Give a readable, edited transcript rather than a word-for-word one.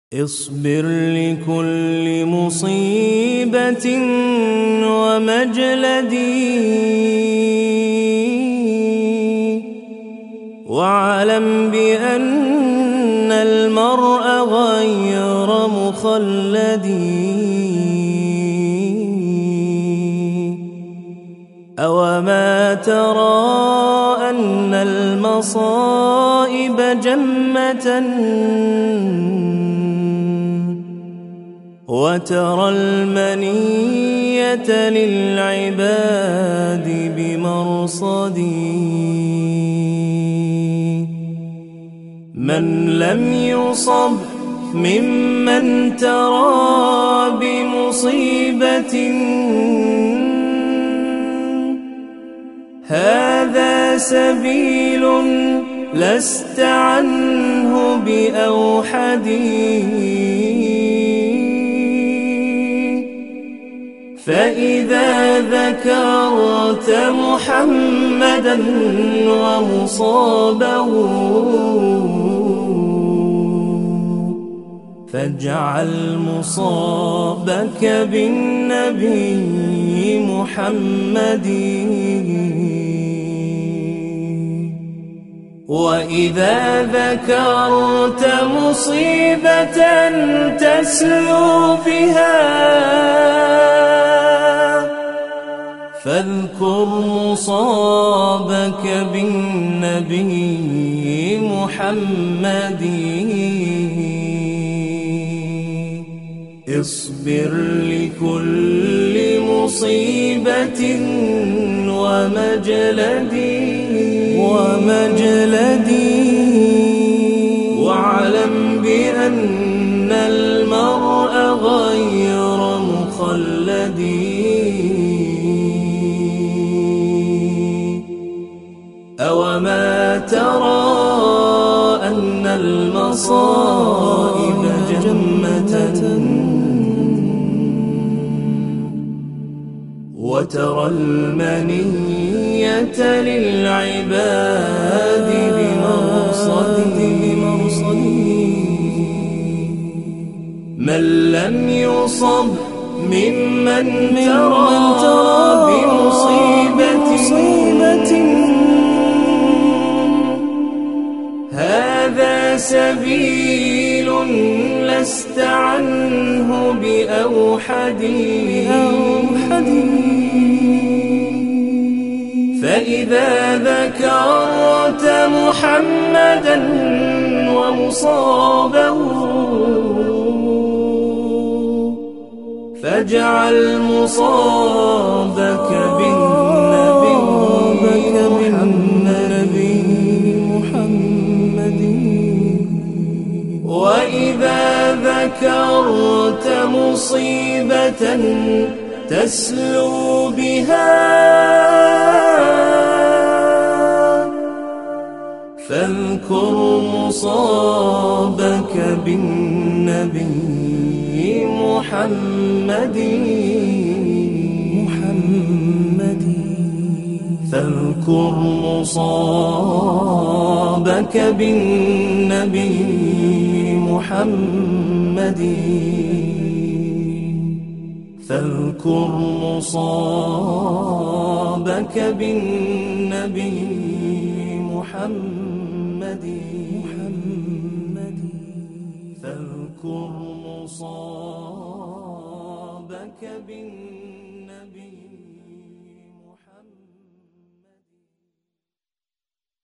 اصبر لكل مصيبة ومجلد، واعلم بأن المرء غير مخلد. أوما ترى أن المصائب جمة، وترى المنية للعباد بمرصد. من لم يصب ممن ترى بمصيبة، هذا سبيل لست عنه بأوحد. فإذا ذكرت محمدا ومصابه، فاجعل مصابك بالنبي محمد. وإذا ذكرت مصيبة تسلو بها، فاذكر مصابك بالنبي محمد. اصبر لكل مصيبة ومجلد، واعلم بأن المرء غير مخلد. أوما ترى أن المصائب جمة، وترى المنية للعباد بمرصد. من لم يصب ممن ترى بمصيبة، هذا سبيل لست عنه بأوحد. فإذا ذكرت محمدا ومصابه، فاجعل مصابك بالنبي محمد. وإذا ذكرت مصيبة تسلو بها، فاذكر مصابك بالنبي محمد. فاذكر مصابك بالنبي محمد. فاذكر مصابك بالنبي محمد. فاذكر مصابك بالنبي